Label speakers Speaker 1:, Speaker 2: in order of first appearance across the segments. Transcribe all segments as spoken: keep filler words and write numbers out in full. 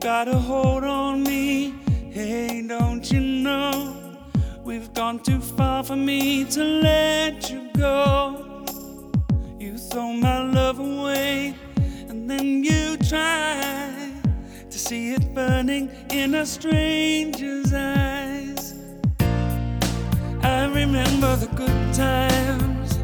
Speaker 1: got a hold on me. Hey, don't you know we've gone too far for me to let you go. You throw my love away, and then you try to see it burning in a stranger's eyes. I remember the good times,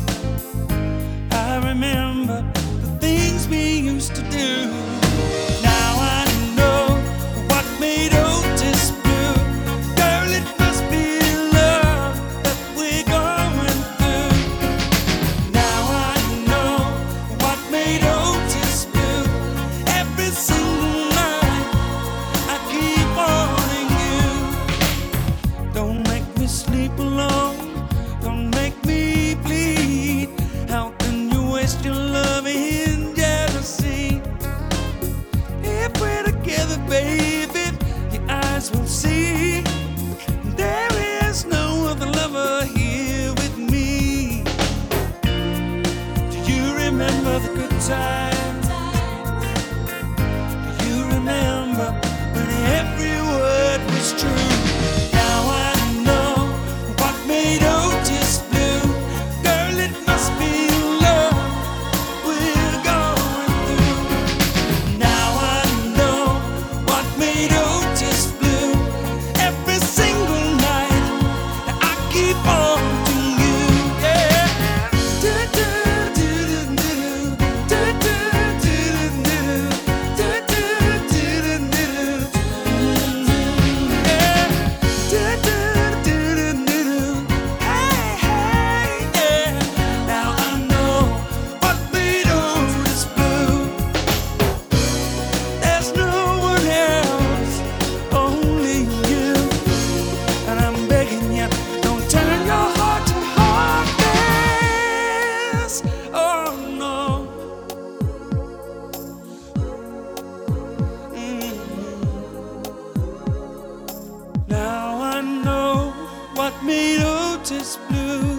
Speaker 1: I remember the things we used to do. Now I know what made Otis blue. Girl, it must be love that we're going through. Now I know what made Otis blue. Every single night I keep wanting you. Don't make me sleep alone, don't make me bleed. How can you waste your love in jealousy? If we're together, baby, your eyes will see there is no other lover here with me. Do you remember the good times? Do you remember when every word was true? Now I know what made Otis blue. Girl, it must be love we're going through. Now I know what made Otis blue. Every single night I keep on to you, yeah. Do do do do do do do do do do do do yeah. Do do do do hey hey yeah. Now I know what made Otis blue. There's no one else, only you. And I'm begging you, don't turn your heart to heartless. Oh no. Mm. Now I know what made Otis blue.